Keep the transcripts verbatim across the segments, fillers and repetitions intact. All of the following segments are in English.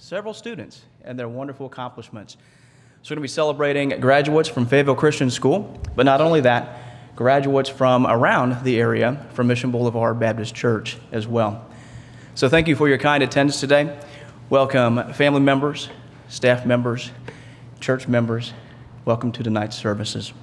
several students and their wonderful accomplishments. So we're going to be celebrating graduates from Fayetteville Christian School, but not only that, graduates from around the area from Mission Boulevard Baptist Church as well. So thank you for your kind attendance today. Welcome family members, staff members, church members. Welcome to tonight's services.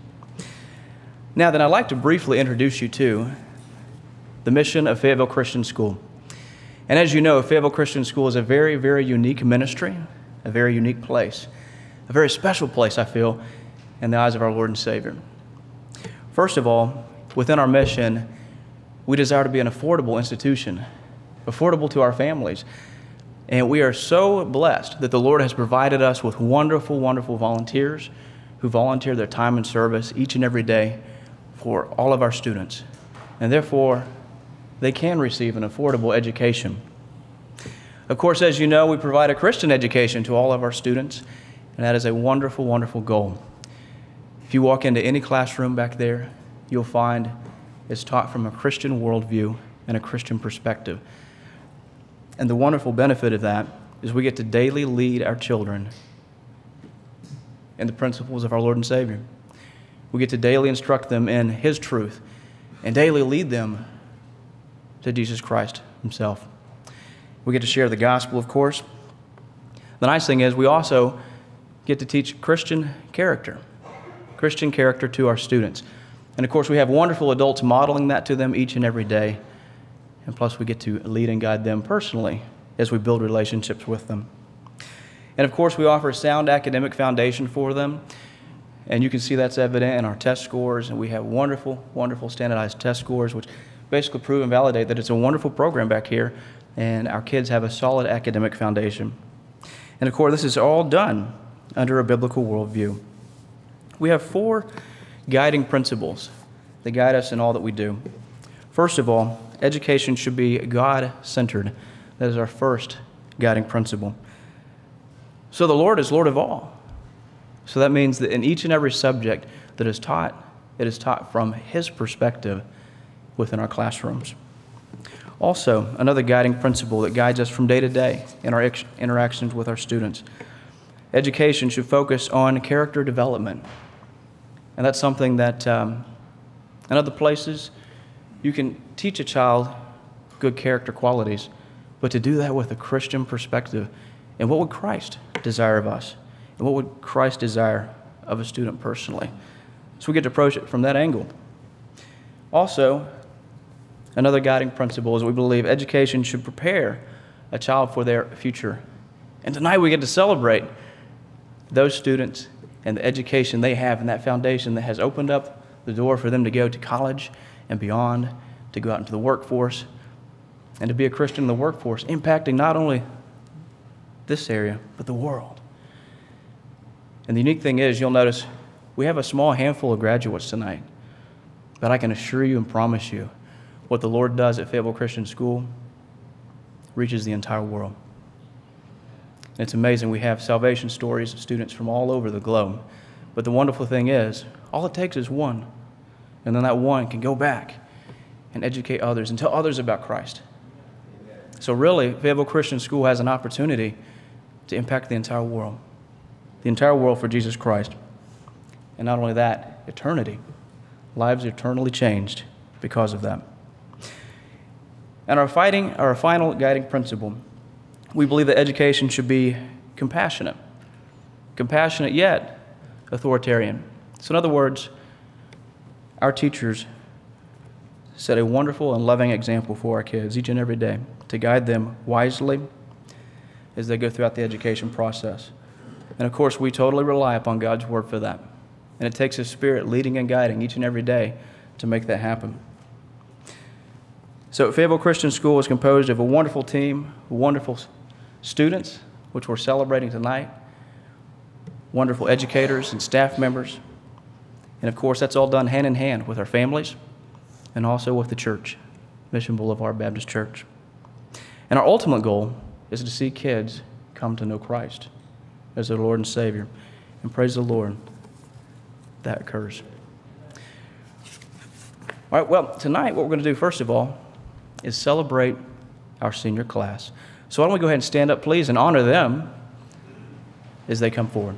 Now then, I'd like to briefly introduce you to the mission of Fayetteville Christian School. And as you know, Fayetteville Christian School is a very, very unique ministry, a very unique place, a very special place, I feel, in the eyes of our Lord and Savior. First of all, within our mission, we desire to be an affordable institution, affordable to our families. And we are so blessed that the Lord has provided us with wonderful, wonderful volunteers who volunteer their time and service each and every day for all of our students. And therefore, they can receive an affordable education. Of course, as you know, we provide a Christian education to all of our students, and that is a wonderful, wonderful goal. If you walk into any classroom back there, you'll find it's taught from a Christian worldview and a Christian perspective. And the wonderful benefit of that is we get to daily lead our children in the principles of our Lord and Savior. We get to daily instruct them in His truth and daily lead them to Jesus Christ Himself. We get to share the gospel, of course. The nice thing is we also get to teach Christian character, Christian character to our students. And of course, we have wonderful adults modeling that to them each and every day. And plus, we get to lead and guide them personally as we build relationships with them. And of course, we offer a sound academic foundation for them. And you can see that's evident in our test scores. And we have wonderful, wonderful standardized test scores, which basically prove and validate that it's a wonderful program back here, and our kids have a solid academic foundation. And of course, this is all done under a biblical worldview. We have four guiding principles that guide us in all that we do. First of all, education should be God-centered. That is our first guiding principle. So the Lord is Lord of all. So that means that in each and every subject that is taught, it is taught from His perspective within our classrooms. Also, another guiding principle that guides us from day to day in our ex- interactions with our students. Education should focus on character development. And that's something that um, in other places, you can teach a child good character qualities, but to do that with a Christian perspective. And what would Christ desire of us? And what would Christ desire of a student personally? So we get to approach it from that angle. Also, another guiding principle is we believe education should prepare a child for their future. And tonight we get to celebrate those students and the education they have and that foundation that has opened up the door for them to go to college and beyond, to go out into the workforce, and to be a Christian in the workforce, impacting not only this area, but the world. And the unique thing is, you'll notice we have a small handful of graduates tonight, but I can assure you and promise you, what the Lord does at Fayetteville Christian School reaches the entire world. And it's amazing. We have salvation stories of students from all over the globe. But the wonderful thing is, all it takes is one. And then that one can go back and educate others and tell others about Christ. So really, Fayetteville Christian School has an opportunity to impact the entire world. The entire world for Jesus Christ. And not only that, eternity. Lives eternally changed because of that. And our fighting, our final guiding principle, we believe that education should be compassionate. Compassionate yet authoritarian. So in other words, our teachers set a wonderful and loving example for our kids each and every day to guide them wisely as they go throughout the education process. And of course, we totally rely upon God's word for that. And it takes His Spirit leading and guiding each and every day to make that happen. So Fayetteville Christian School is composed of a wonderful team, wonderful students, which we're celebrating tonight, wonderful educators and staff members. And of course, that's all done hand in hand with our families and also with the church, Mission Boulevard Baptist Church. And our ultimate goal is to see kids come to know Christ as their Lord and Savior. And praise the Lord, that occurs. All right, well, tonight what we're going to do, first of all, is celebrate our senior class. So why don't we go ahead and stand up, please, and honor them as they come forward.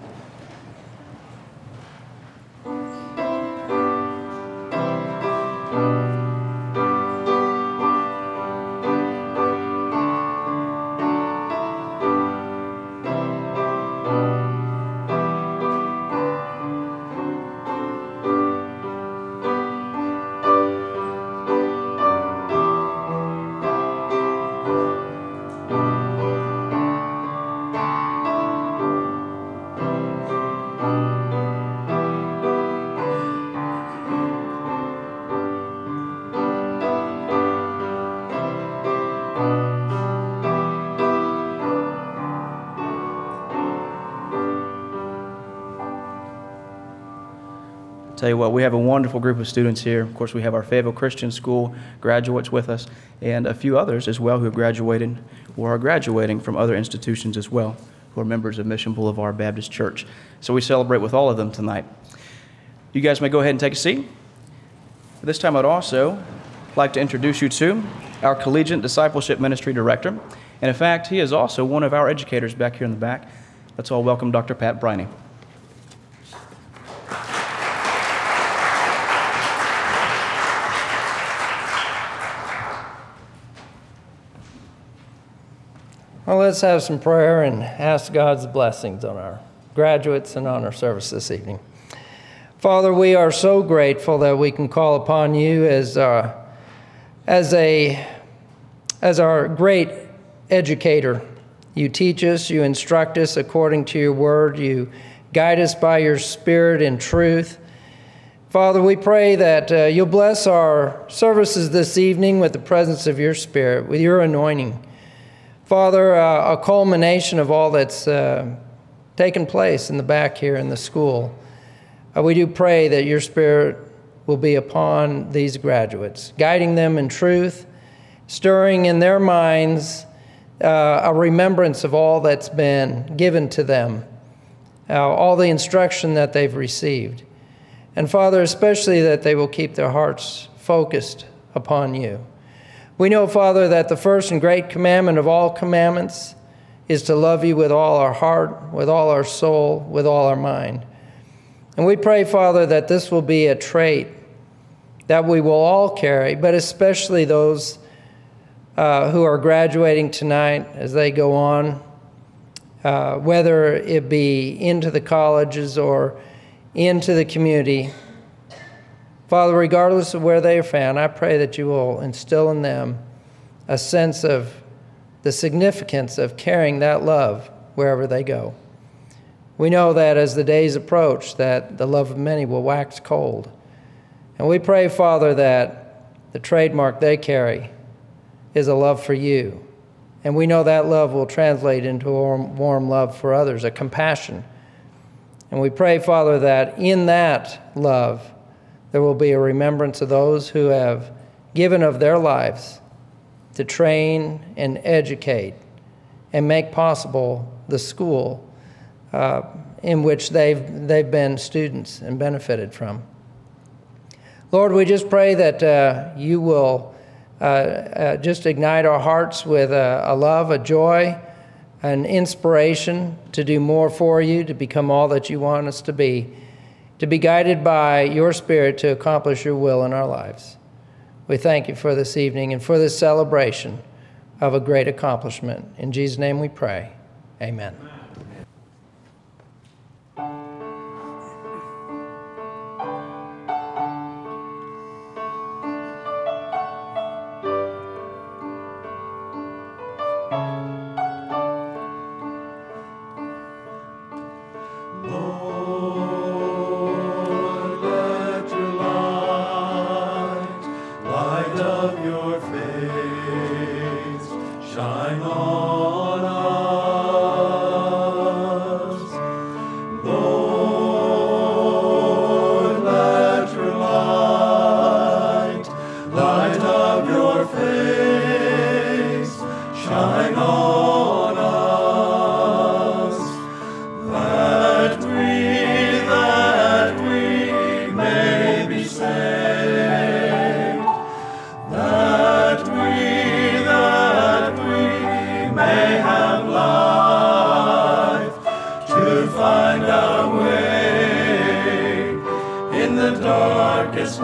Tell you what, we have a wonderful group of students here. Of course, we have our Fayetteville Christian School graduates with us, and a few others as well who have graduated or are graduating from other institutions as well, who are members of Mission Boulevard Baptist Church. So we celebrate with all of them tonight. You guys may go ahead and take a seat. At this time, I'd also like to introduce you to our Collegiate Discipleship Ministry Director. And in fact, he is also one of our educators back here in the back. Let's all welcome Doctor Pat Briney. Well, let's have some prayer and ask God's blessings on our graduates and on our service this evening. Father, we are so grateful that we can call upon you as uh, as a as our great educator. You teach us, you instruct us according to your word, you guide us by your Spirit in truth. Father, we pray that uh, you'll bless our services this evening with the presence of your Spirit, with your anointing. Father, uh, a culmination of all that's uh, taken place in the back here in the school. Uh, we do pray that your Spirit will be upon these graduates, guiding them in truth, stirring in their minds uh, a remembrance of all that's been given to them, uh, all the instruction that they've received. And Father, especially that they will keep their hearts focused upon you. We know, Father, that the first and great commandment of all commandments is to love you with all our heart, with all our soul, with all our mind. And we pray, Father, that this will be a trait that we will all carry, but especially those uh, who are graduating tonight as they go on, uh, whether it be into the colleges or into the community. Father, regardless of where they are found, I pray that you will instill in them a sense of the significance of carrying that love wherever they go. We know that as the days approach, that the love of many will wax cold. And we pray, Father, that the trademark they carry is a love for you. And we know that love will translate into a warm, warm love for others, a compassion. And we pray, Father, that in that love, there will be a remembrance of those who have given of their lives to train and educate and make possible the school uh, in which they've, they've been students and benefited from. Lord, we just pray that uh, you will uh, uh, just ignite our hearts with a, a love, a joy, an inspiration to do more for you, to become all that you want us to be, to be guided by your Spirit to accomplish your will in our lives. We thank you for this evening and for this celebration of a great accomplishment. In Jesus' name we pray. Amen. Shine on us. darkest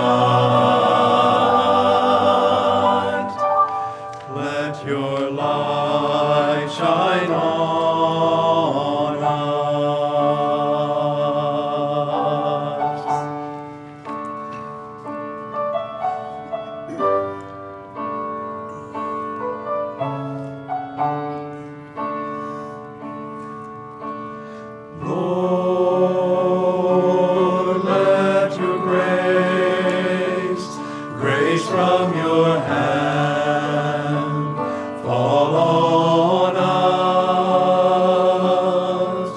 night. Let your light shine on us. Lord, let your grace, grace from your hand, fall on us.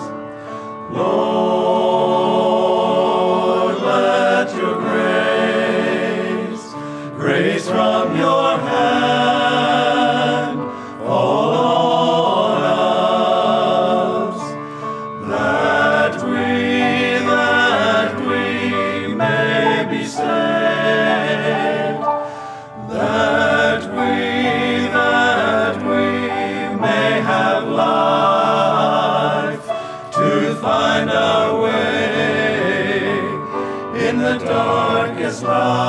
Lord, let your grace, grace from your hand, fall on us, that we, that we may be saved, that we, that we may have life, to find our way in the darkest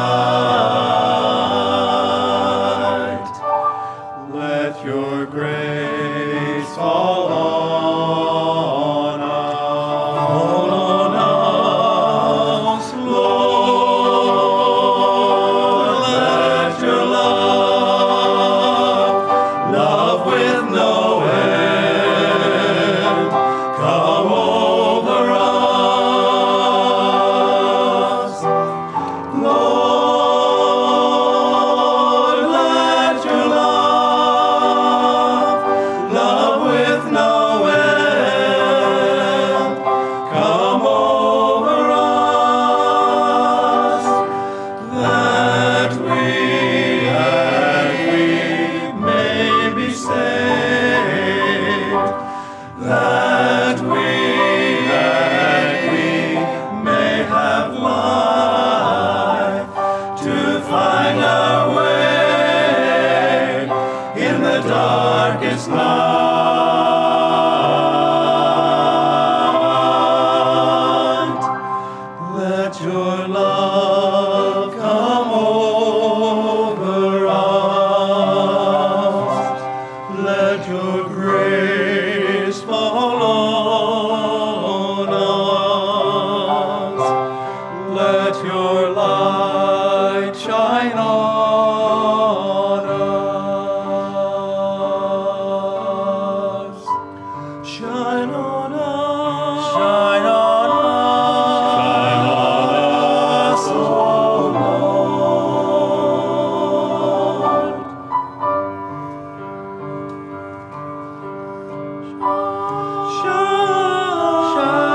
light. Let your grace fall on us, fall on us, Lord. Let your love, love with no end, come over us, Lord. Let your love, love with no end, come over us, that we, that we may be saved, that we, that we may have life, to find our way in the darkest night. Let your love come over us. Let your grace fall on us. Let your light shine on us. Shine on us. Shine on us. Shine on us, oh Lord. Shine,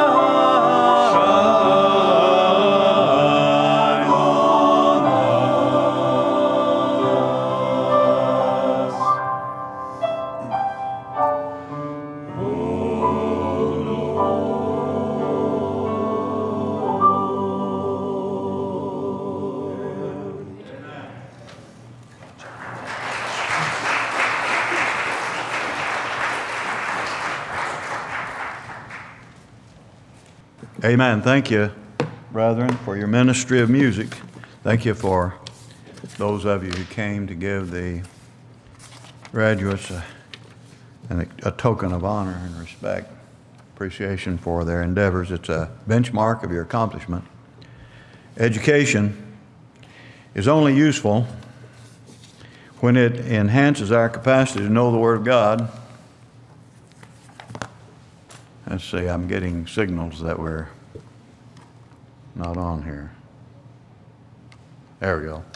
shine on us. Amen. Thank you, brethren, for your ministry of music. Thank you for those of you who came to give the graduates a, a, a token of honor and respect, appreciation for their endeavors. It's a benchmark of your accomplishment. Education is only useful when it enhances our capacity to know the Word of God. Let's see, I'm getting signals that we're not on here. There we go.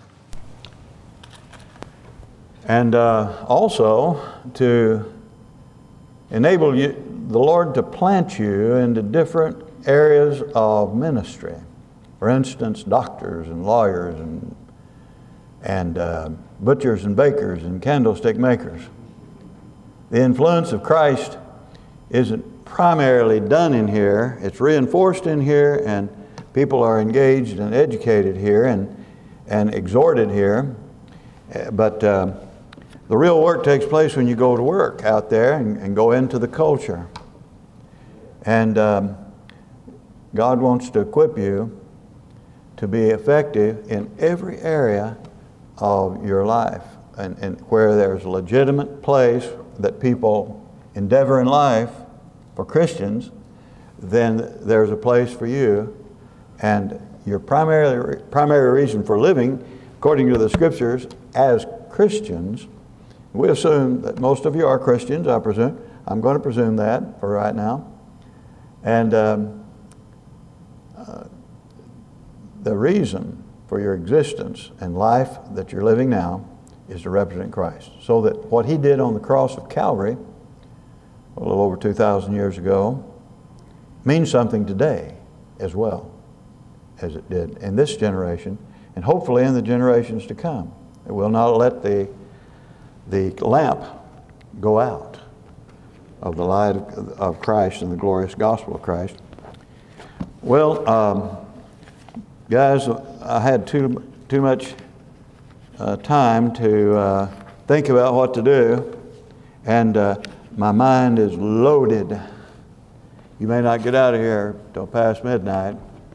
And uh, also to enable you, the Lord to plant you into different areas of ministry. For instance, doctors and lawyers and, and uh, butchers and bakers and candlestick makers. The influence of Christ isn't primarily done in here. It's reinforced in here, and people are engaged and educated here and, and exhorted here. But uh, the real work takes place when you go to work out there and, and go into the culture. And um, God wants to equip you to be effective in every area of your life. And, and where there's a legitimate place that people endeavor in life for Christians, then there's a place for you. And your primary, primary reason for living, according to the Scriptures, as Christians, we assume that most of you are Christians, I presume. I'm going to presume that for right now. And um, uh, the reason for your existence and life that you're living now is to represent Christ. So that what He did on the cross of Calvary, a little over two thousand years ago, means something today as well as it did in this generation, and hopefully in the generations to come. It will not let the, the lamp go out of the light of, of Christ and the glorious gospel of Christ. Well, um, guys, I had too, too much uh, time to uh, think about what to do, and uh, my mind is loaded. You may not get out of here till past midnight.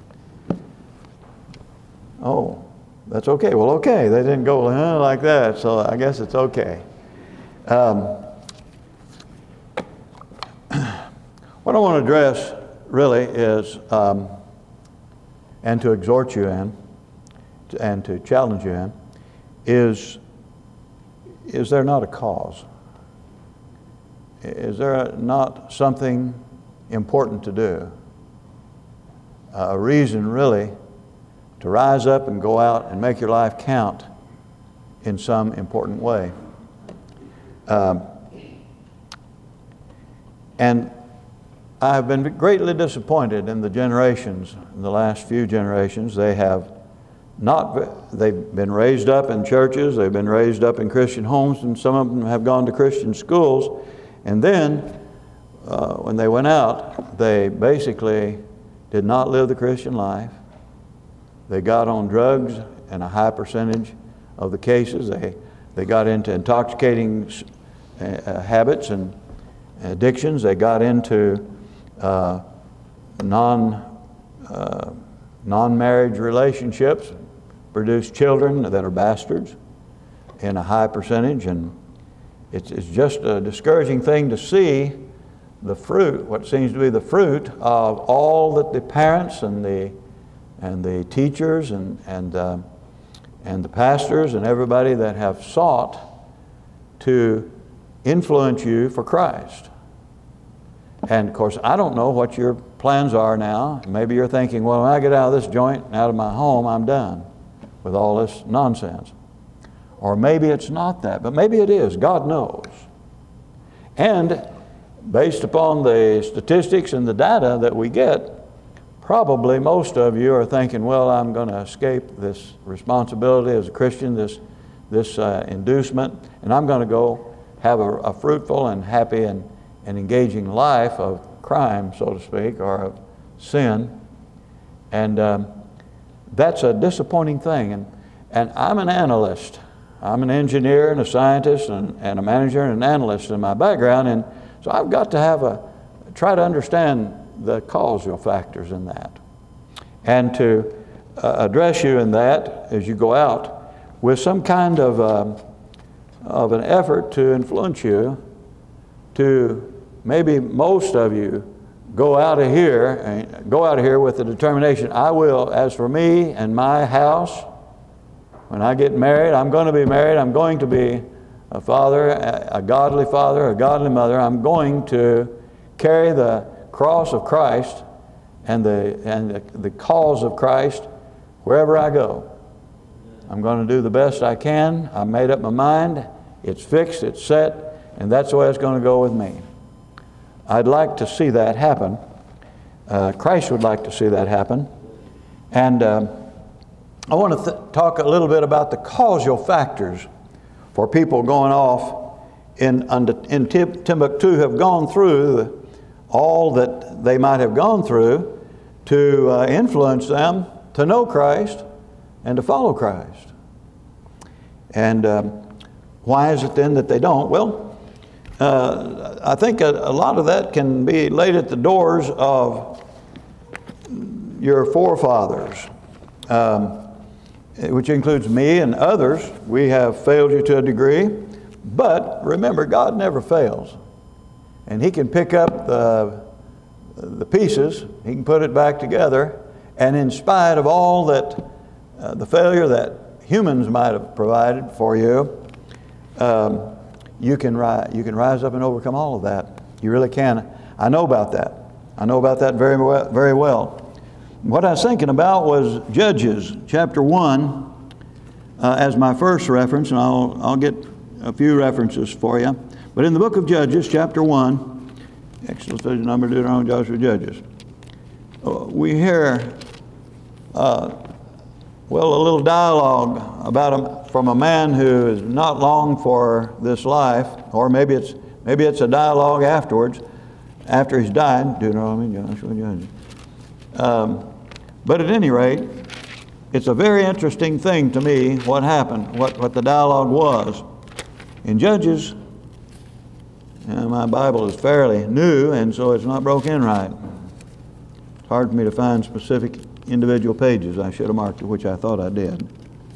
Oh, that's okay. Well, okay. They didn't go huh, like that, so I guess it's okay. Um, what I want to address really is, um, and to exhort you in, and to challenge you in, is, is there not a cause? Is there not something important to do? A reason really to rise up and go out and make your life count in some important way. Um, and I have been greatly disappointed in the generations, in the last few generations. They have not, they've been raised up in churches, they've been raised up in Christian homes, and some of them have gone to Christian schools. And then, uh, when they went out, they basically did not live the Christian life. They got on drugs in a high percentage of the cases. They, they got into intoxicating uh, habits and addictions. They got into uh, non, uh, non-marriage relationships, produced children that are bastards in a high percentage. And it's, it's just a discouraging thing to see the fruit, what seems to be the fruit of all that the parents and the and the teachers and and uh, and the pastors and everybody that have sought to influence you for Christ. And of course, I don't know what your plans are now. Maybe you're thinking, well, when I get out of this joint and out of my home, I'm done with all this nonsense. Or maybe it's not that, but maybe it is. God knows. And based upon the statistics and the data that we get, probably most of you are thinking, well, I'm going to escape this responsibility as a Christian, this, this uh, inducement, and I'm going to go have a, a fruitful and happy and, and engaging life of crime, so to speak, or of sin. And um, that's a disappointing thing. And, and I'm an analyst. I'm an engineer and a scientist and, and a manager and an analyst in my background, and so I've got to have a, try to understand the causal factors in that, and to uh, address you in that as you go out with some kind of um, of an effort to influence you to maybe most of you go out of here and go out of here with the determination, I will, as for me and my house, when I get married, I'm going to be married, I'm going to be a father, a godly father, a godly mother. I'm going to carry the cross of Christ and the and the, the cause of Christ wherever I go. I'm going to do the best I can. I made up my mind. It's fixed, it's set, and that's the way it's going to go with me. I'd like to see that happen. Uh, Christ would like to see that happen. And um, I want to th- talk a little bit about the causal factors for people going off in, in Timbuktu, have gone through all that they might have gone through to uh, influence them to know Christ and to follow Christ. And um, why is it then that they don't? Well, uh, I think a, a lot of that can be laid at the doors of your forefathers. um, which includes me and others. We have failed you to a degree, but remember, God never fails. And He can pick up the, the pieces, He can put it back together, and in spite of all that, uh, the failure that humans might have provided for you, um, you can, ri- you can rise up and overcome all of that. You really can. I know about that. I know about that very well, very well. What I was thinking about was Judges chapter one uh, as my first reference, and I'll, I'll get a few references for you. But in the book of Judges chapter one, Exodus, Number, Deuteronomy, Joshua, Judges, uh, we hear, uh, well, a little dialogue about a, from a man who is not long for this life, or maybe it's, maybe it's a dialogue afterwards, after he's died, Deuteronomy, Joshua, Judges. Um, but at any rate, it's a very interesting thing to me what happened, what, what the dialogue was. In Judges, uh, my Bible is fairly new, and so it's not broke in right. It's hard for me to find specific individual pages. I should have marked it, which I thought I did.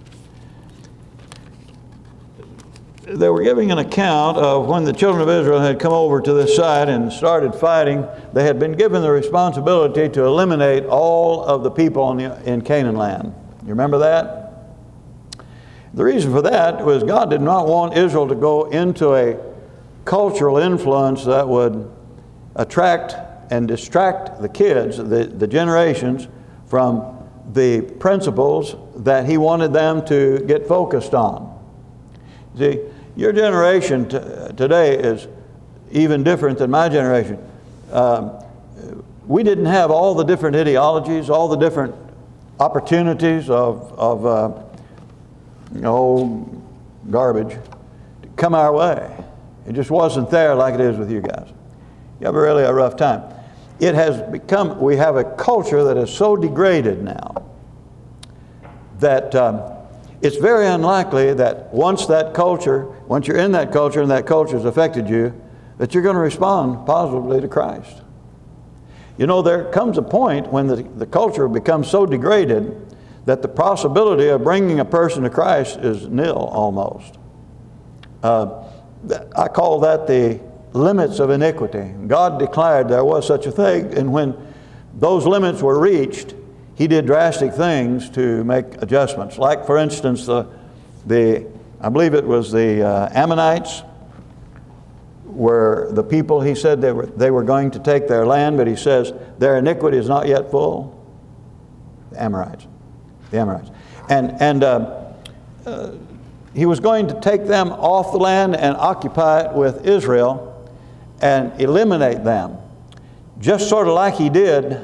They were giving an account of when the children of Israel had come over to this side and started fighting. They had been given the responsibility to eliminate all of the people in, the, in Canaan land. You remember that? The reason for that was God did not want Israel to go into a cultural influence that would attract and distract the kids, the, the generations, from the principles that He wanted them to get focused on. See, your generation t- today is even different than my generation. Um, we didn't have all the different ideologies, all the different opportunities of, of uh, you know, garbage to come our way. It just wasn't there like it is with you guys. You have a really a rough time. It has become, we have a culture that is so degraded now that um, it's very unlikely that once that culture, once you're in that culture and that culture has affected you, that you're going to respond positively to Christ. You know, there comes a point when the, the culture becomes so degraded that the possibility of bringing a person to Christ is nil almost. Uh, I call that the limits of iniquity. God declared there was such a thing, and when those limits were reached, He did drastic things to make adjustments. Like, for instance, the, the I believe it was the uh, Ammonites were the people, He said they were, they were going to take their land, but He says their iniquity is not yet full. The Amorites. The Amorites. And, and uh, uh, He was going to take them off the land and occupy it with Israel and eliminate them. Just sort of like He did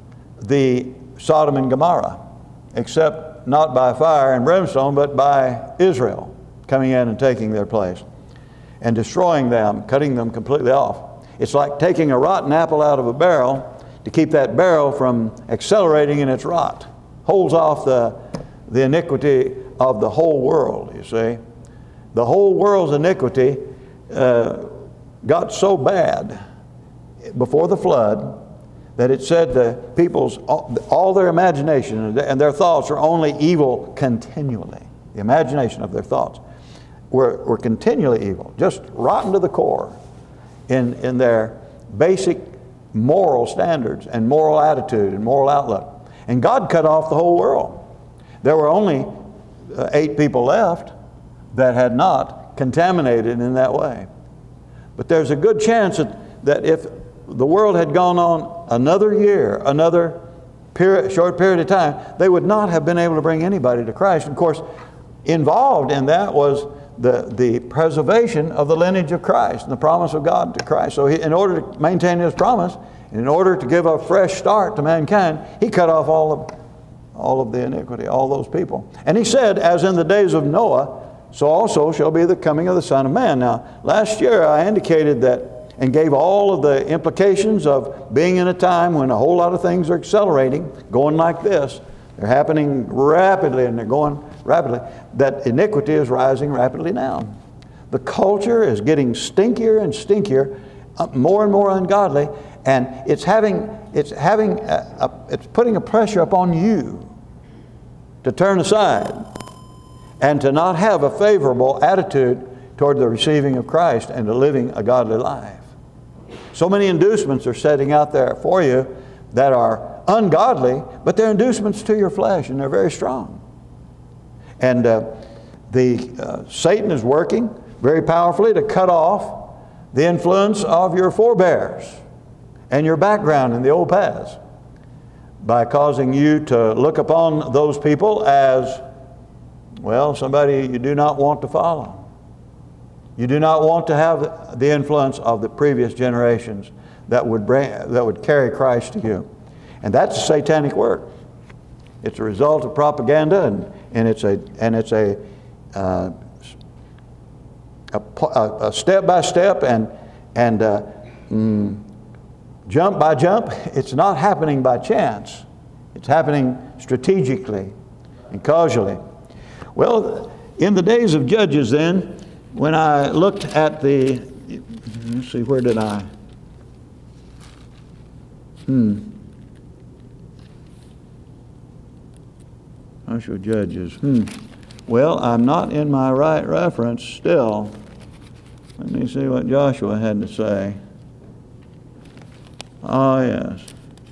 the Sodom and Gomorrah, except not by fire and brimstone, but by Israel coming in and taking their place and destroying them, cutting them completely off. It's like taking a rotten apple out of a barrel to keep that barrel from accelerating in its rot. Holds off the, the iniquity of the whole world, you see. The whole world's iniquity uh, got so bad before the flood that it said the people's, all their imagination and their thoughts are only evil continually. The imagination of their thoughts were, were continually evil, just rotten to the core in, in their basic moral standards and moral attitude and moral outlook. And God cut off the whole world. There were only uh, eight people left that had not contaminated in that way. But there's a good chance that, that if the world had gone on another year, another period, short period of time, they would not have been able to bring anybody to Christ. Of course, involved in that was the, the preservation of the lineage of Christ and the promise of God to Christ. So he, in order to maintain His promise, and in order to give a fresh start to mankind, He cut off all of, all of the iniquity, all those people. And He said, as in the days of Noah, so also shall be the coming of the Son of Man. Now, last year I indicated that and gave all of the implications of being in a time when a whole lot of things are accelerating, going like this. They're happening rapidly and they're going rapidly. That iniquity is rising rapidly now. The culture is getting stinkier and stinkier, uh, more and more ungodly, and it's having, it's having, a, a, it's putting a pressure upon you to turn aside and to not have a favorable attitude toward the receiving of Christ and to living a godly life. So many inducements are setting out there for you that are ungodly, but they're inducements to your flesh, and they're very strong. And uh, the uh, Satan is working very powerfully to cut off the influence of your forebears and your background in the old paths by causing you to look upon those people as, well, somebody you do not want to follow. You do not want to have the influence of the previous generations that would bring, that would carry Christ to you. And that's a satanic work. It's a result of propaganda, and, and it's a and it's a, uh, a, a step by step and and uh, mm, jump by jump. It's not happening by chance. It's happening strategically and causally. Well, in the days of Judges, then, when I looked at the, let's see, where did I? Hmm. Joshua Judges. Hmm. Well, I'm not in my right reference still. Let me see what Joshua had to say. Ah, yes.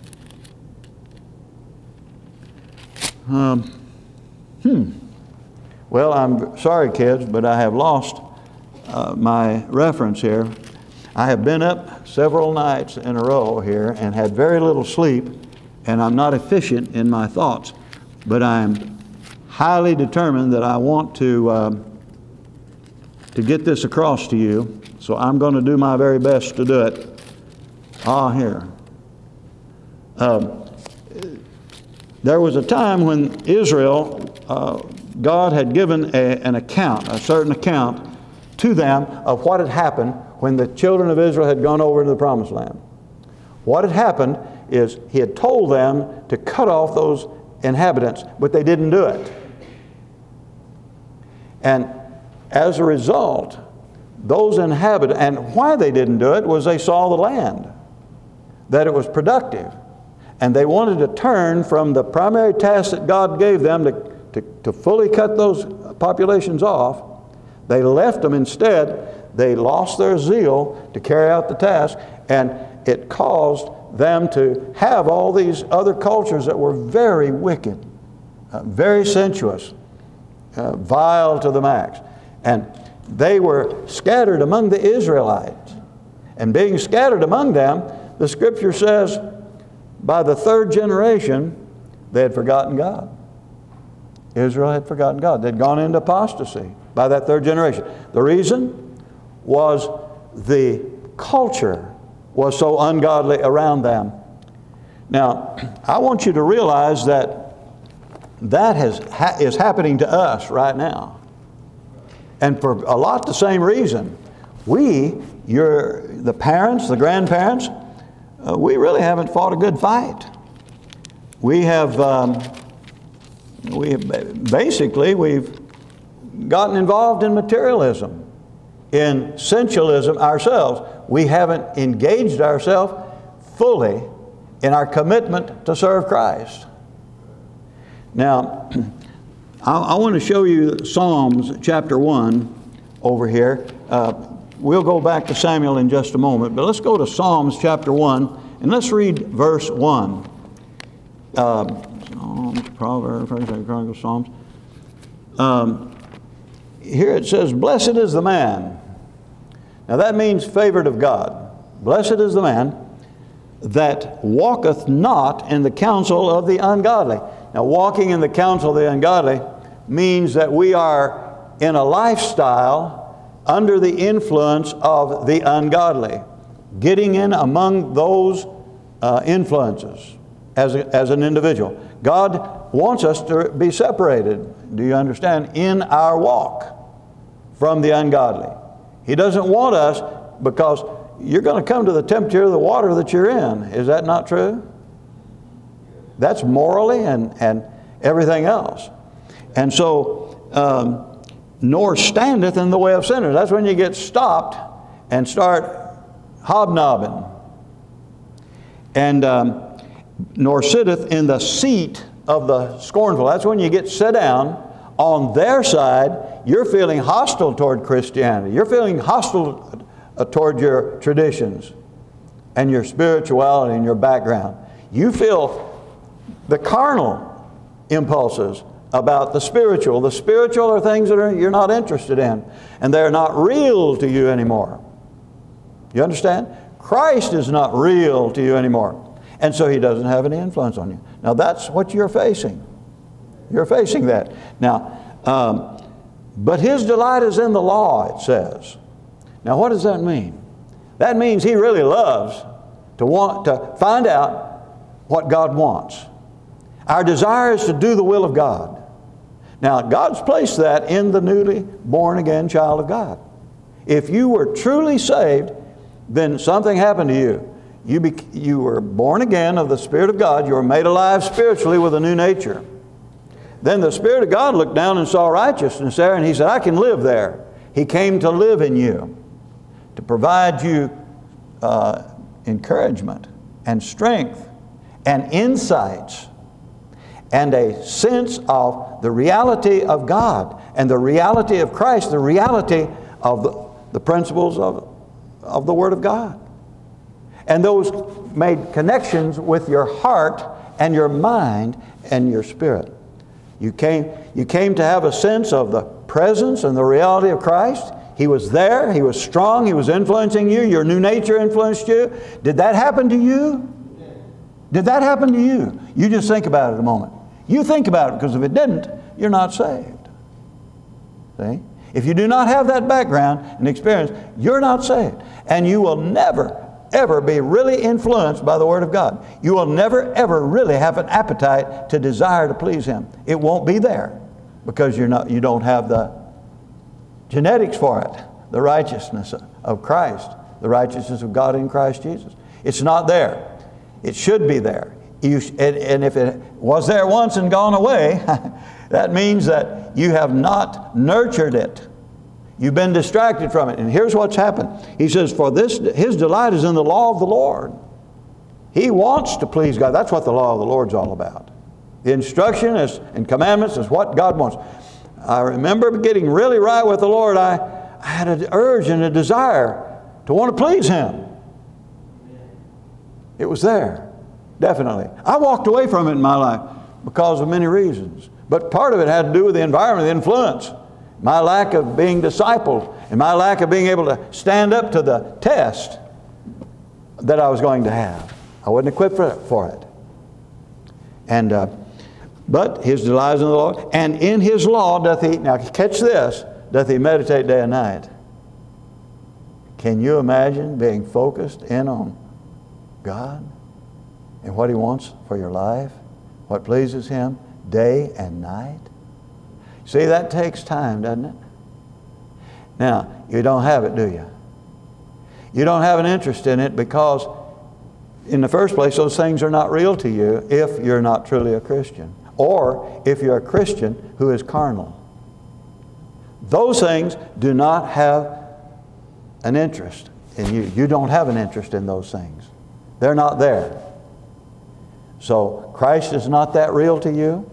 Um, hmm. Well, I'm sorry, kids, but I have lost uh, my reference here. I have been up several nights in a row here and had very little sleep, and I'm not efficient in my thoughts. But I'm highly determined that I want to um, to get this across to you, so I'm going to do my very best to do it. Ah, here. Um, there was a time when Israel, uh, God had given a, an account, a certain account to them of what had happened when the children of Israel had gone over to the Promised Land. What had happened is He had told them to cut off those inhabitants, but they didn't do it. And as a result, those inhabitants, and why they didn't do it was they saw the land, that it was productive. And they wanted to turn from the primary task that God gave them to, to, to fully cut those populations off. They left them instead. They lost their zeal to carry out the task, and it caused them to have all these other cultures that were very wicked, uh, very sensuous, uh, vile to the max. And they were scattered among the Israelites. And being scattered among them, the Scripture says, by the third generation, they had forgotten God. Israel had forgotten God. They'd gone into apostasy by that third generation. The reason was the culture was so ungodly around them. Now, I want you to realize that that has, ha- is happening to us right now. And for a lot the same reason. We, your, the parents, the grandparents, uh, we really haven't fought a good fight. We have, um, we have, basically, we've gotten involved in materialism, in sensualism ourselves. We haven't engaged ourselves fully in our commitment to serve Christ. Now, I, I want to show you Psalms chapter one over here. Uh, we'll go back to Samuel in just a moment, but let's go to Psalms chapter one, and let's read verse one. Uh, Psalms, Proverbs, First Chronicles, Psalms. Um, here it says, "Blessed is the man." Now that means favored of God. Blessed is the man that walketh not in the counsel of the ungodly. Now, walking in the counsel of the ungodly means that we are in a lifestyle under the influence of the ungodly, getting in among those uh, influences as, a, as an individual. God wants us to be separated, do you understand, in our walk from the ungodly. He doesn't want us, because you're going to come to the temperature of the water that you're in. Is that not true? That's morally and, and everything else. And so, um, nor standeth in the way of sinners. That's when you get stopped and start hobnobbing. And um, nor sitteth in the seat of the scornful. That's when you get set down on their side. You're feeling hostile toward Christianity. You're feeling hostile uh, toward your traditions and your spirituality and your background. You feel the carnal impulses about the spiritual. The spiritual are things that are, you're not interested in, and they're not real to you anymore. You understand? Christ is not real to you anymore, and so He doesn't have any influence on you. Now that's what you're facing. You're facing that. Now, um, but His delight is in the law, it says. Now what does that mean? That means He really loves to want to find out what God wants. Our desire is to do the will of God. Now, God's placed that in the newly born again child of God. If you were truly saved, then something happened to you. You, bec- you were born again of the Spirit of God. You were made alive spiritually with a new nature. Then the Spirit of God looked down and saw righteousness there, and He said, I can live there. He came to live in you, to provide you uh, encouragement and strength and insights and a sense of the reality of God and the reality of Christ, the reality of the, the principles of, of the Word of God. And those made connections with your heart and your mind and your spirit. You came, you came to have a sense of the presence and the reality of Christ. He was there. He was strong. He was influencing you. Your new nature influenced you. Did that happen to you? Did that happen to you? You just think about it a moment. You think about it, because if it didn't, you're not saved. See? If you do not have that background and experience, you're not saved. And you will never, ever be really influenced by the Word of God. You will never, ever really have an appetite to desire to please Him. It won't be there because you're not, you don't have the genetics for it, the righteousness of Christ, the righteousness of God in Christ Jesus. It's not there. It should be there. You, and, and if it was there once and gone away, that means that you have not nurtured it. You've been distracted from it. And here's what's happened. He says, for this, His delight is in the law of the Lord. He wants to please God. That's what the law of the Lord's all about. The instruction is, and commandments is what God wants. I remember getting really right with the Lord. I, I had an urge and a desire to want to please Him. It was there, definitely. I walked away from it in my life because of many reasons. But part of it had to do with the environment, the influence. My lack of being discipled and my lack of being able to stand up to the test that I was going to have. I wasn't equipped for it. For it. And, uh, but His delight is in the Lord, and in His law doth He, now catch this, doth He meditate day and night. Can you imagine being focused in on God and what He wants for your life, what pleases Him day and night? See, that takes time, doesn't it? Now, you don't have it, do you? You don't have an interest in it because, in the first place, those things are not real to you if you're not truly a Christian, or if you're a Christian who is carnal. Those things do not have an interest in you. You don't have an interest in those things. They're not there. So Christ is not that real to you.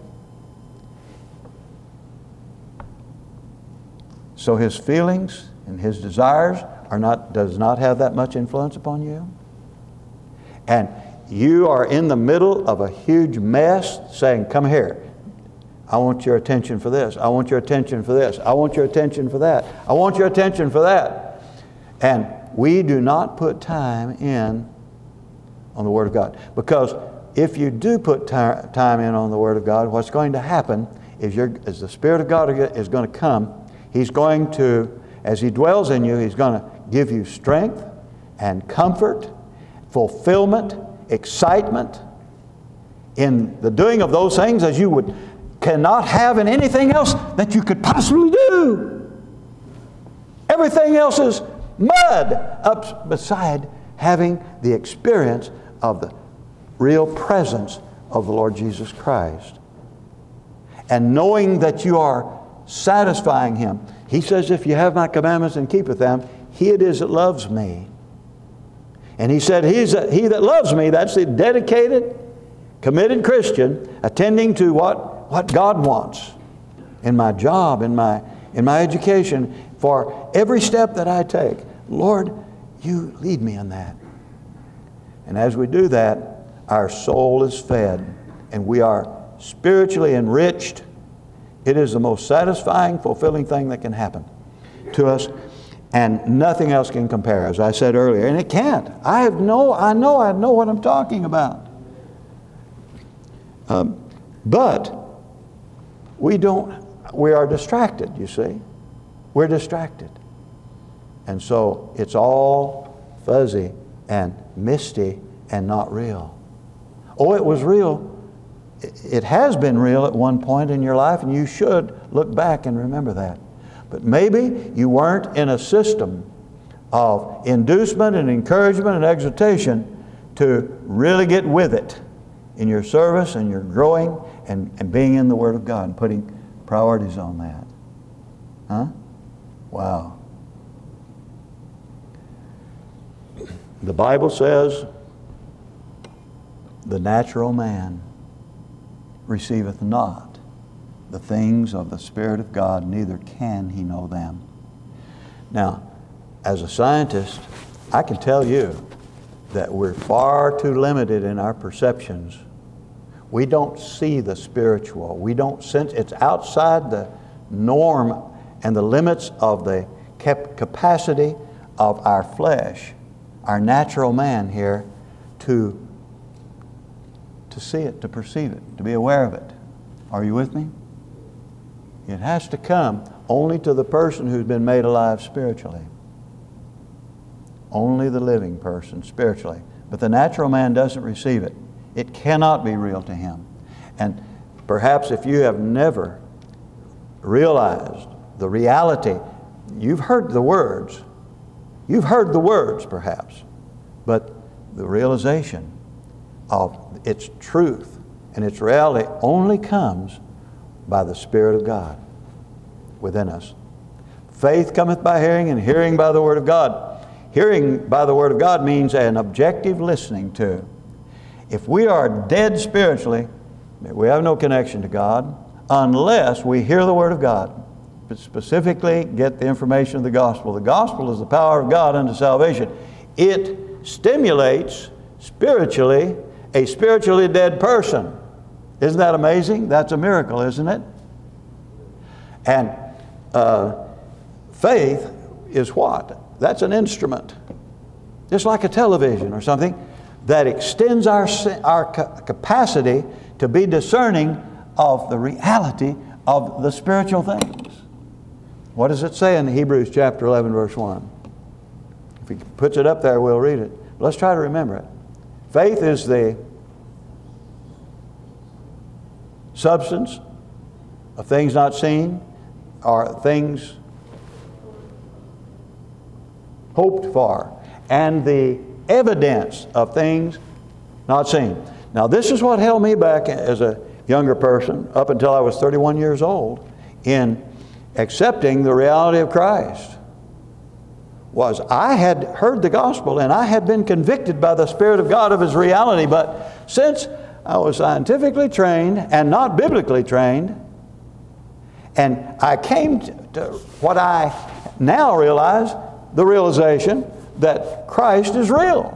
So His feelings and His desires are not, does not have that much influence upon you. And you are in the middle of a huge mess saying, come here. I want your attention for this. I want your attention for this. I want your attention for that. I want your attention for that. And we do not put time in on the Word of God. Because if you do put time in on the Word of God, what's going to happen is, you're, is the Spirit of God is going to come. He's going to, as He dwells in you, He's going to give you strength and comfort, fulfillment, excitement in the doing of those things as you would cannot have in anything else that you could possibly do. Everything else is mud up beside having the experience of the real presence of the Lord Jesus Christ. And knowing that you are satisfying Him. He says, if you have my commandments and keepeth them, He it is that loves me. And He said, He's a, He that loves me, that's the dedicated committed Christian, attending to what, what God wants in my job, in my, in my education, for every step that I take. Lord, you lead me in that. And as we do that, our soul is fed and we are spiritually enriched. It is the most satisfying, fulfilling thing that can happen to us, and nothing else can compare, as I said earlier. And it can't. I have no, I know, I know what I'm talking about. Um, but we don't, we are distracted, you see. We're distracted. And so it's all fuzzy and misty and not real. Oh, it was real. It has been real at one point in your life, and you should look back and remember that. But maybe you weren't in a system of inducement and encouragement and exhortation to really get with it in your service and your growing and, and being in the Word of God and putting priorities on that. Huh? Wow. The Bible says, the natural man receiveth not the things of the Spirit of God, neither can he know them. Now, as a scientist, I can tell you that we're far too limited in our perceptions. We don't see the spiritual. We don't sense, it's outside the norm and the limits of the cap- capacity of our flesh, our natural man here, to to see it, to perceive it, to be aware of it. Are you with me? It has to come only to the person who's been made alive spiritually. Only the living person spiritually. But the natural man doesn't receive it. It cannot be real to him. And perhaps if you have never realized the reality, you've heard the words, you've heard the words perhaps, but the realization of its truth and its reality only comes by the Spirit of God within us. Faith cometh by hearing, and hearing by the Word of God. Hearing by the Word of God means an objective listening to. If we are dead spiritually, we have no connection to God unless we hear the Word of God, but specifically get the information of the gospel. The gospel is the power of God unto salvation. It stimulates spiritually a spiritually dead person. Isn't that amazing? That's a miracle, isn't it? And uh, faith is what? That's an instrument. Just like a television or something that extends our, our capacity to be discerning of the reality of the spiritual things. What does it say in Hebrews chapter eleven, verse one? If he puts it up there, we'll read it. Let's try to remember it. Faith is the substance of things not seen, or things hoped for, and the evidence of things not seen. Now, this is what held me back as a younger person up until I was thirty-one years old in accepting the reality of Christ. Was I had heard the gospel and I had been convicted by the Spirit of God of His reality, but since I was scientifically trained and not biblically trained, and I came to what I now realize, the realization that Christ is real.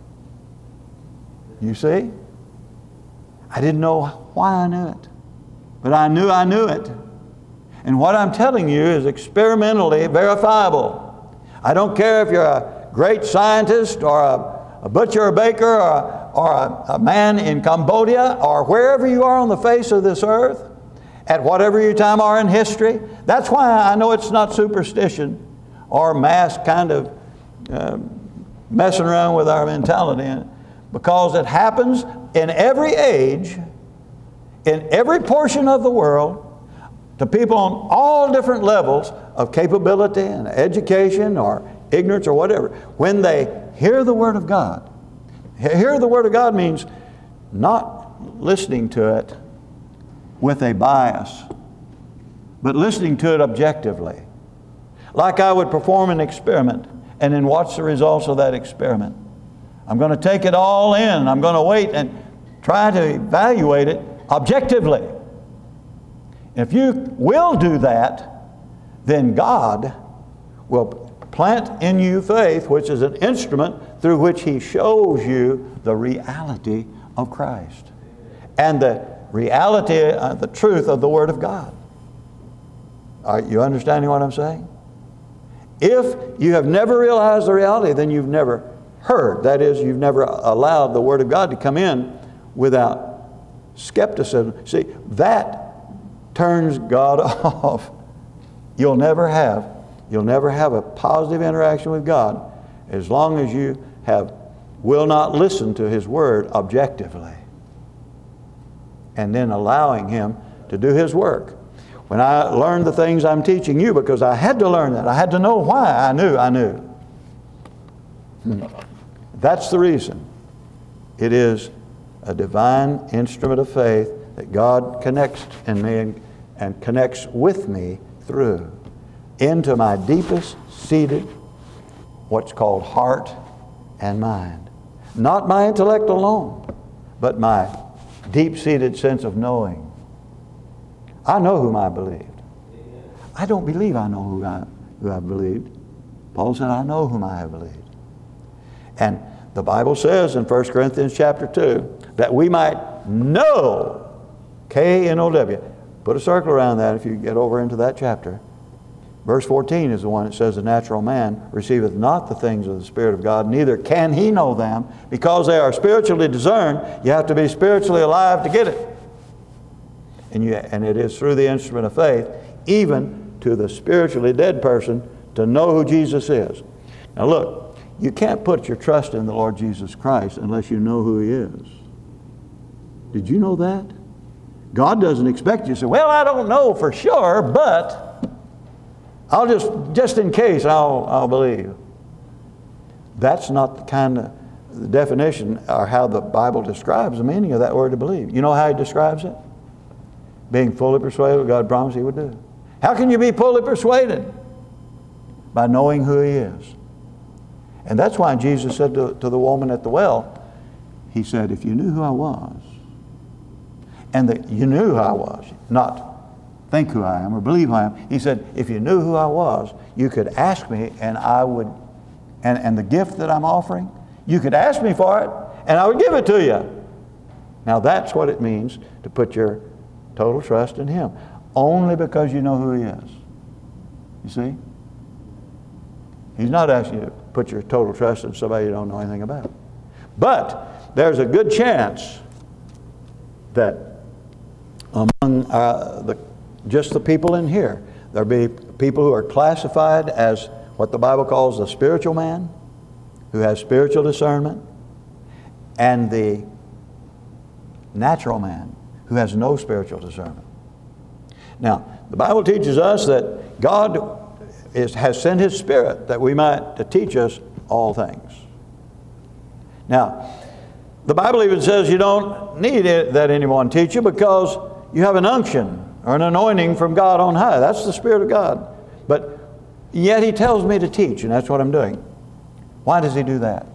You see? I didn't know why I knew it, but I knew I knew it. And what I'm telling you is experimentally verifiable. I don't care if you're a great scientist or a, a butcher or baker or, a, or a, a man in Cambodia or wherever you are on the face of this earth, at whatever your time are in history. That's why I know it's not superstition or mass kind of uh, messing around with our mentality, because it happens in every age, in every portion of the world, to people on all different levels of capability and education or ignorance or whatever. When they hear the Word of God, hear the Word of God means not listening to it with a bias, but listening to it objectively. Like I would perform an experiment and then watch the results of that experiment. I'm going to take it all in. I'm going to wait and Try to evaluate it objectively. If you will do that, then God will plant in you faith, which is an instrument through which He shows you the reality of Christ and the reality, uh, the truth of the Word of God. Are you understanding what I'm saying? If you have never realized the reality, then you've never heard. That is, you've never allowed the Word of God to come in without skepticism. See, that turns God off. You'll never have, you'll never have a positive interaction with God as long as you have will not listen to His Word objectively and then allowing Him to do His work. When I learned the things I'm teaching you, because I had to learn that, I had to know why I knew I knew. Hmm. That's the reason. It is a divine instrument of faith that God connects in me and, and connects with me through into my deepest seated, what's called heart and mind. Not my intellect alone, but my deep-seated sense of knowing. I know whom I believed. I don't believe I know who I, who I believed. Paul said, I know whom I have believed. And the Bible says in First Corinthians chapter two that we might know, K N O W. Put a circle around that if you get over into that chapter. Verse fourteen is the one that says, the natural man receiveth not the things of the Spirit of God, neither can he know them, because they are spiritually discerned. You have to be spiritually alive to get it. And, you, and it is through the instrument of faith, even to the spiritually dead person, to know who Jesus is. Now look, you can't put your trust in the Lord Jesus Christ unless you know who He is. Did you know that? God doesn't expect you to say, well, I don't know for sure, but I'll just, just in case, I'll, I'll believe. That's not the kind of the definition or how the Bible describes the meaning of that word to believe. You know how He describes it? Being fully persuaded what God promised He would do. How can you be fully persuaded? By knowing who He is. And that's why Jesus said to, to the woman at the well, He said, if you knew who I was, and that you knew who I was, not think who I am or believe who I am. He said, if you knew who I was, you could ask me and I would, and, and the gift that I'm offering, you could ask me for it and I would give it to you. Now that's what it means to put your total trust in Him. Only because you know who He is. You see? He's not asking you to put your total trust in somebody you don't know anything about. But there's a good chance that among uh, the, just the people in here, there'll be people who are classified as what the Bible calls the spiritual man, who has spiritual discernment, and the natural man, who has no spiritual discernment. Now, the Bible teaches us that God is, has sent His Spirit that we might to teach us all things. Now, the Bible even says you don't need it, that anyone teach you, because you have an unction or an anointing from God on high. That's the Spirit of God. But yet He tells me to teach, and that's what I'm doing. Why does He do that?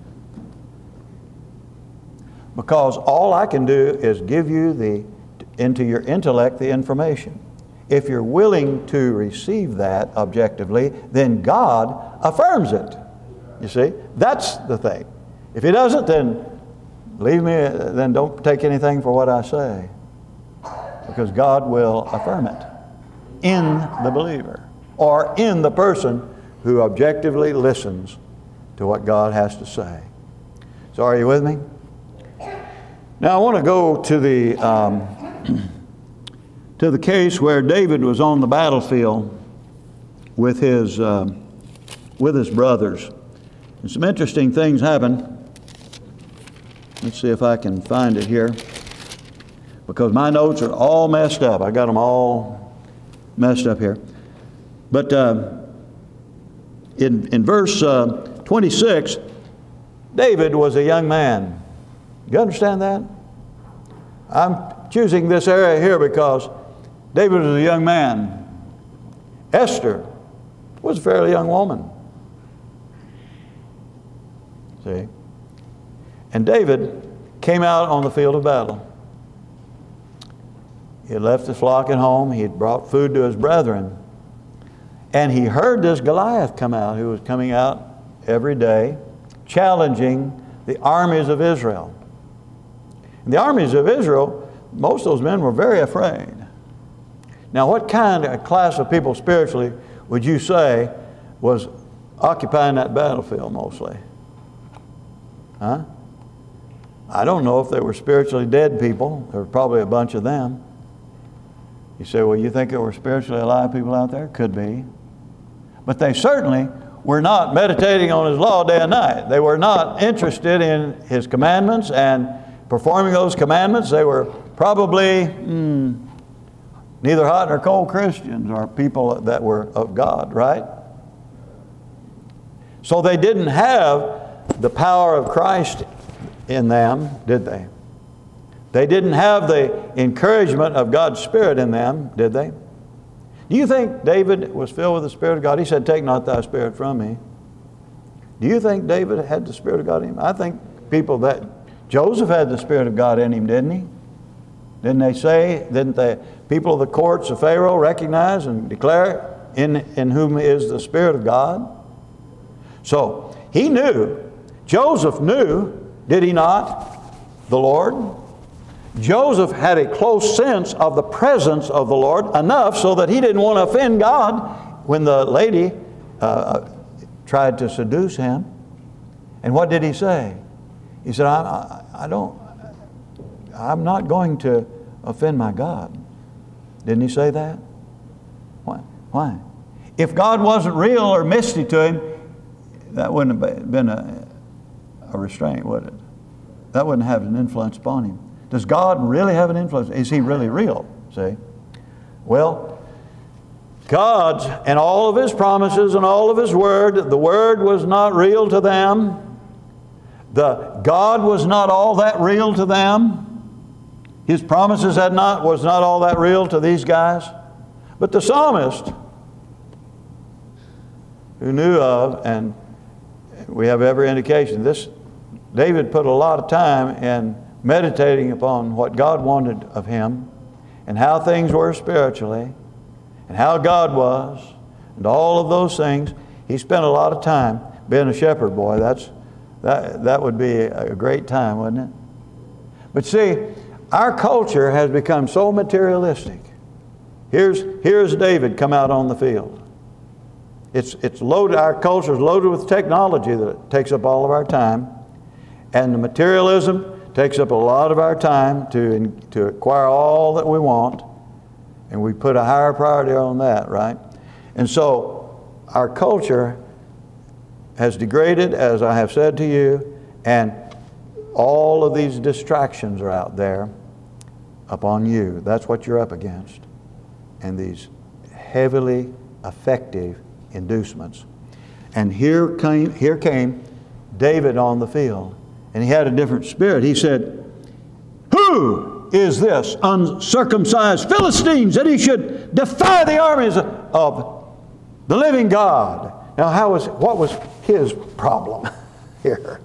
Because all I can do is give you the, into your intellect the information. If you're willing to receive that objectively, then God affirms it. You see? That's the thing. If He doesn't, then leave me, then don't take anything for what I say. Because God will affirm it in the believer or in the person who objectively listens to what God has to say. So are you with me? Now I want to go to the um, to the case where David was on the battlefield with his uh, with his brothers. And some interesting things happened. Let's see if I can find it here, because my notes are all messed up. I got them all messed up here. But uh, in in verse uh, twenty-six, David was a young man. You understand that? I'm choosing this area here because David was a young man. Esther was a fairly young woman. See? And David came out on the field of battle. He had left his flock at home. He had brought food to his brethren. And he heard this Goliath come out, who was coming out every day, challenging the armies of Israel. And the armies of Israel, most of those men were very afraid. Now, what kind of class of people spiritually would you say was occupying that battlefield mostly? Huh? I don't know if they were spiritually dead people. There were probably a bunch of them. You say, well, you think there were spiritually alive people out there? Could be. But they certainly were not meditating on His law day and night. They were not interested in His commandments and performing those commandments. They were probably hmm, neither hot nor cold Christians or people that were of God, right? So they didn't have the power of Christ in them, did they? They didn't have the encouragement of God's Spirit in them, did they? Do you think David was filled with the Spirit of God? He said, take not thy spirit from me. Do you think David had the Spirit of God in him? I think people that, Joseph had the Spirit of God in him, didn't he? Didn't they say, didn't the people of the courts of Pharaoh recognize and declare in, in whom is the Spirit of God? So he knew, Joseph knew, did he not, the Lord? Joseph had a close sense of the presence of the Lord, enough so that he didn't want to offend God when the lady uh, tried to seduce him. And what did he say? He said, I, I, I don't, I'm not going to offend my God. Didn't he say that? Why? Why? If God wasn't real or misty to him, that wouldn't have been a, a restraint, would it? That wouldn't have an influence upon him. Does God really have an influence? Is He really real? See? Well, God's and all of His promises and all of His Word, the Word was not real to them. The God was not all that real to them. His promises had not was not all that real to these guys. But the psalmist, who knew of, and we have every indication, this David put a lot of time in meditating upon what God wanted of him and how things were spiritually and how God was and all of those things. He spent a lot of time being a shepherd boy. That's, that, that would be a great time, wouldn't it? But see, our culture has become so materialistic. Here's, here's David come out on the field. It's, it's loaded, our culture is loaded with technology that takes up all of our time. And the materialism takes up a lot of our time to, to acquire all that we want. And we put a higher priority on that, right? And so our culture has degraded, as I have said to you, and all of these distractions are out there upon you. That's what you're up against. And these heavily effective inducements. And here came, here came David on the field. And he had a different spirit. He said, who is this uncircumcised Philistines that he should defy the armies of the living God? Now, how was, what was his problem here?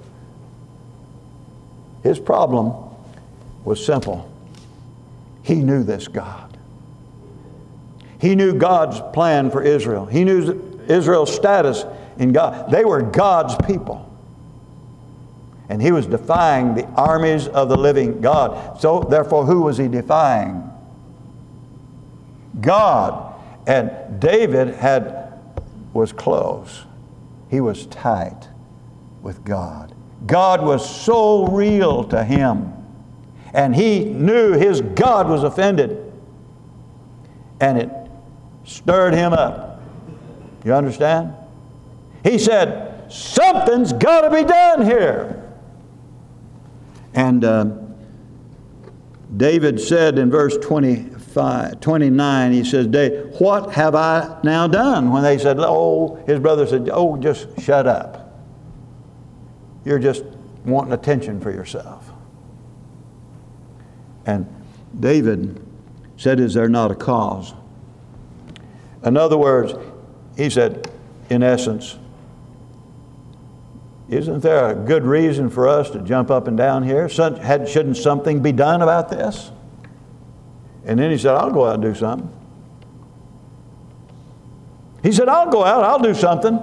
His problem was simple. He knew this God. He knew God's plan for Israel. He knew Israel's status in God. They were God's people. And he was defying the armies of the living God. So, therefore, who was he defying? God. And David had, was close. He was tight with God. God was so real to him. And he knew his God was offended. And it stirred him up. You understand? He said, something's got to be done here. And uh, David said in verse twenty-five, twenty-nine, he says, what have I now done? When they said, oh, his brother said, oh, just shut up. You're just wanting attention for yourself. And David said, is there not a cause? In other words, he said, in essence, isn't there a good reason for us to jump up and down here? Shouldn't something be done about this? And then he said, I'll go out and do something. He said, I'll go out, I'll do something.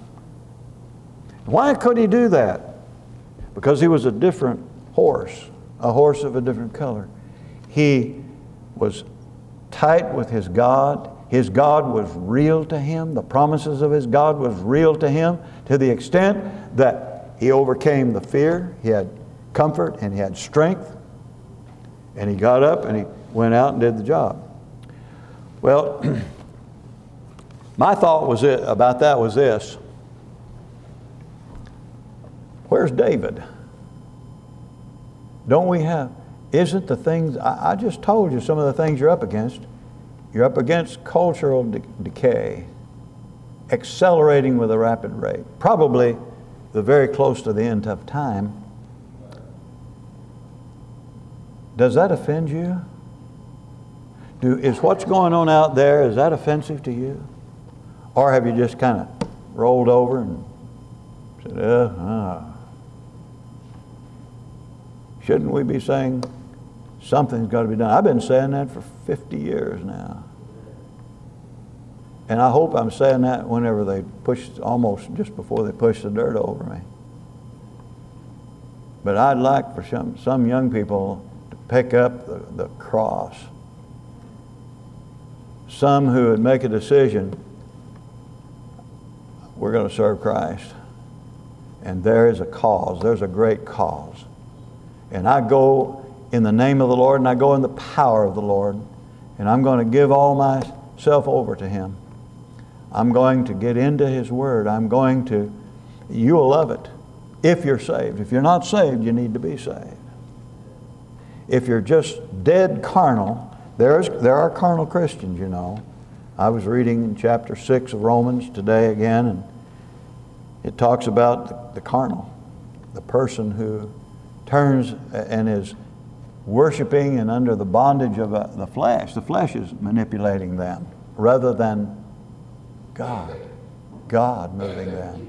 Why could he do that? Because he was a different horse, a horse of a different color. He was tight with his God. His God was real to him. The promises of his God was real to him to the extent that he overcame the fear. He had comfort and he had strength. And he got up and he went out and did the job. Well, my thought was it, about that was this. Where's David? Don't we have, isn't the things, I, I just told you some of the things you're up against. You're up against cultural de- decay, accelerating with a rapid rate, probably the very close to the end of time. Does that offend you? Do, is what's going on out there, is that offensive to you? Or have you just kind of rolled over and said, uh, uh. Shouldn't we be saying something's got to be done? I've been saying that for fifty years now. And I hope I'm saying that whenever they push, almost just before they push the dirt over me. But I'd like for some, some young people to pick up the, the cross. Some who would make a decision, we're going to serve Christ. And there is a cause, there's a great cause. And I go in the name of the Lord, and I go in the power of the Lord, and I'm going to give all myself over to Him. I'm going to get into His Word. I'm going to, you will love it if you're saved. If you're not saved, you need to be saved. If you're just dead carnal, there's, there are carnal Christians, you know. I was reading in chapter six of Romans today again, and it talks about the, the carnal, the person who turns and is worshiping and under the bondage of a, the flesh. The flesh is manipulating them rather than God, God moving them.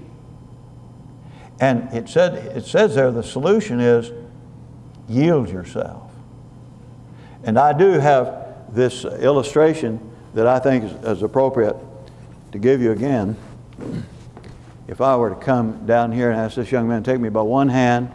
And it said, it says there the solution is yield yourself. And I do have this illustration that I think is, is appropriate to give you again. If I were to come down here and ask this young man to take me by one hand,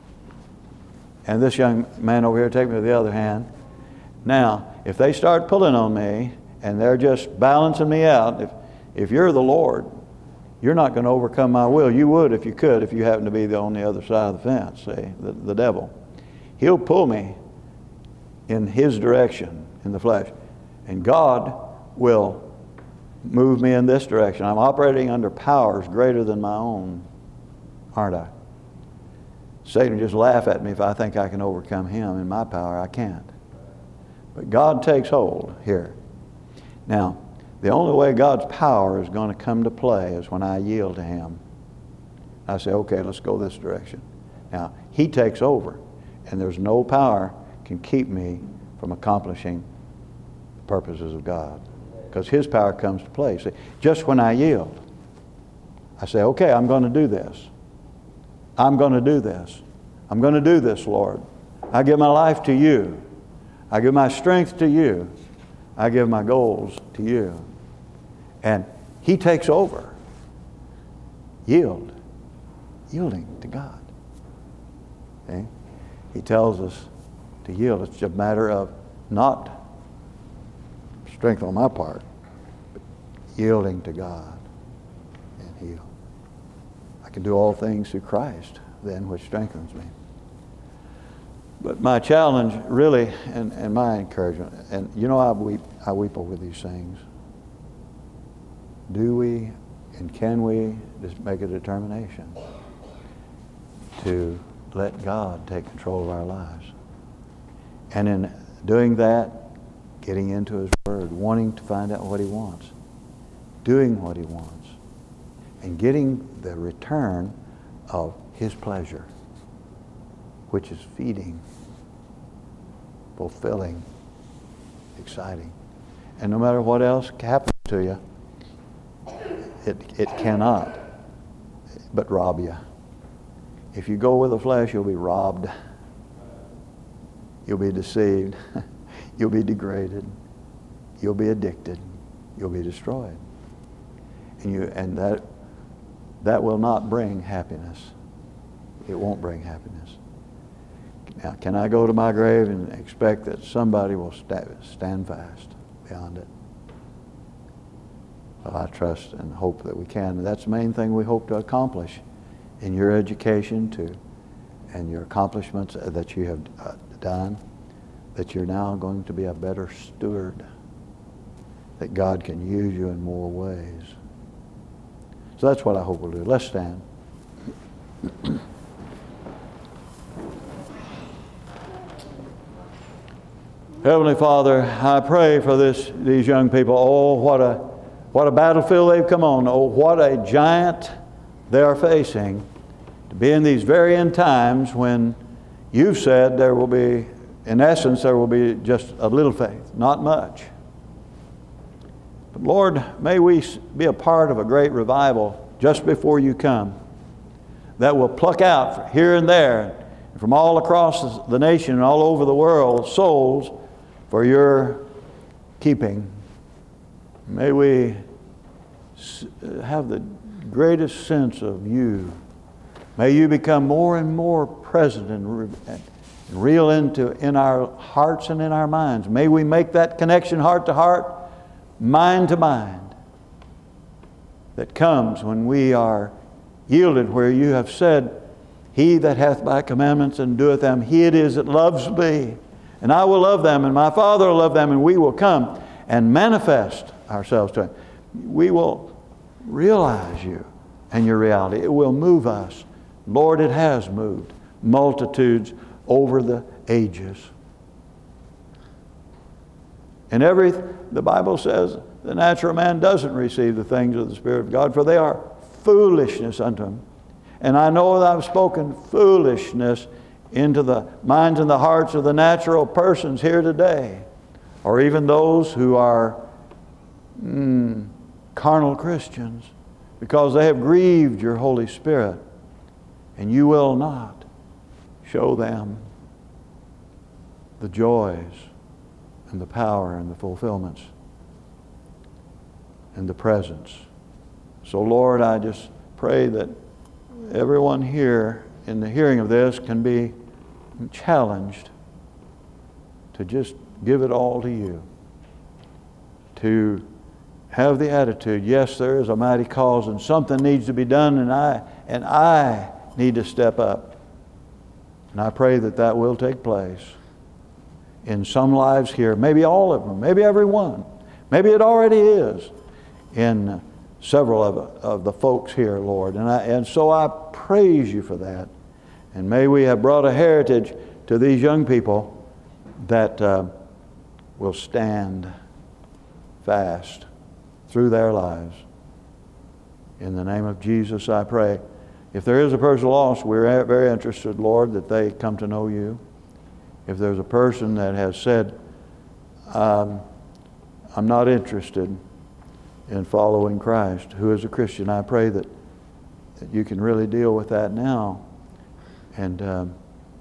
and this young man over here take me with the other hand. Now, if they start pulling on me and they're just balancing me out, if, if you're the Lord, you're not going to overcome my will. You would if you could, if you happen to be the, on the other side of the fence, say, the, the devil. He'll pull me in his direction, in the flesh. And God will move me in this direction. I'm operating under powers greater than my own, aren't I? Satan will just laugh at me if I think I can overcome him in my power. I can't. But God takes hold here. Now, the only way God's power is going to come to play is when I yield to Him. I say, okay, let's go this direction. Now, He takes over, and there's no power can keep me from accomplishing the purposes of God, because His power comes to play. See, just when I yield, I say, okay, I'm going to do this. I'm going to do this. I'm going to do this, Lord. I give my life to You. I give my strength to You. I give my goals to You. And He takes over. Yield. Yielding to God. Okay? He tells us to yield. It's a matter of not strength on my part, but yielding to God and yield. I can do all things through Christ, then, which strengthens me. But my challenge, really, and, and my encouragement, and you know I weep, I weep over these things. Do we and can we just make a determination to let God take control of our lives? And in doing that, getting into His Word, wanting to find out what He wants, doing what He wants, and getting the return of His pleasure, which is feeding, fulfilling, exciting. And no matter what else happens to you, it, it cannot but rob you If you go with the flesh, you'll be robbed. You'll be deceived. You'll be degraded. You'll be addicted. You'll be destroyed. And you and that that will not bring happiness. It won't bring happiness. Now, can I go to my grave and expect that somebody will sta- stand fast beyond it? Well, I trust and hope that we can. And that's the main thing we hope to accomplish in your education too, and your accomplishments that you have uh, done, that you're now going to be a better steward, that God can use you in more ways. So that's what I hope we'll do. Let's stand. Heavenly Father, I pray for this these young people. Oh, what a what a battlefield they've come on. Oh, what a giant they are facing, to be in these very end times when you've said there will be, in essence, there will be just a little faith, not much. But Lord, may we be a part of a great revival just before you come that will pluck out here and there, from all across the nation and all over the world, souls for your keeping. May we have the greatest sense of you. May you become more and more present and real into in our hearts and in our minds. May we make that connection heart to heart, mind to mind, that comes when we are yielded, where you have said, he that hath my commandments and doeth them, he it is that loves me. And I will love them, and my Father will love them, and we will come and manifest ourselves to him. We will realize you and your reality. It will move us. Lord, it has moved multitudes over the ages. And every, the Bible says, the natural man doesn't receive the things of the Spirit of God, for they are foolishness unto him. And I know that I've spoken foolishness into the minds and the hearts of the natural persons here today, or even those who are mm, carnal Christians, because they have grieved your Holy Spirit, and you will not show them the joys and the power and the fulfillments and the presence. So Lord, I just pray that everyone here in the hearing of this can be challenged to just give it all to you. To have the attitude, yes, there is a mighty cause and something needs to be done, and I and I need to step up. And I pray that that will take place in some lives here, maybe all of them, maybe every one. Maybe it already is in several of, of the folks here, Lord. And, I, and so I praise you for that. And may we have brought a heritage to these young people that uh, will stand fast through their lives. In the name of Jesus, I pray. If there is a person lost, we're very interested, Lord, that they come to know you. If there's a person that has said, um, I'm not interested in following Christ, who is a Christian, I pray that, that you can really deal with that now and um,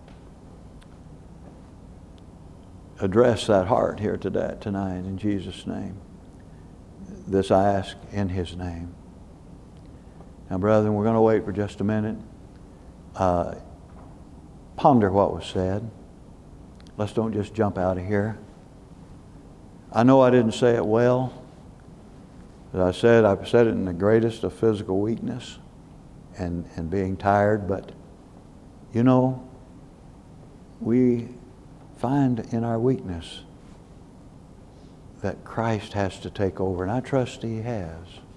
address that heart here today, tonight in Jesus' name. This I ask in his name. Now, brethren, we're going to wait for just a minute. Uh, ponder what was said. Let's don't just jump out of here. I know I didn't say it well. As I said, I said it in the greatest of physical weakness and, and being tired, but you know, we find in our weakness that Christ has to take over, and I trust he has.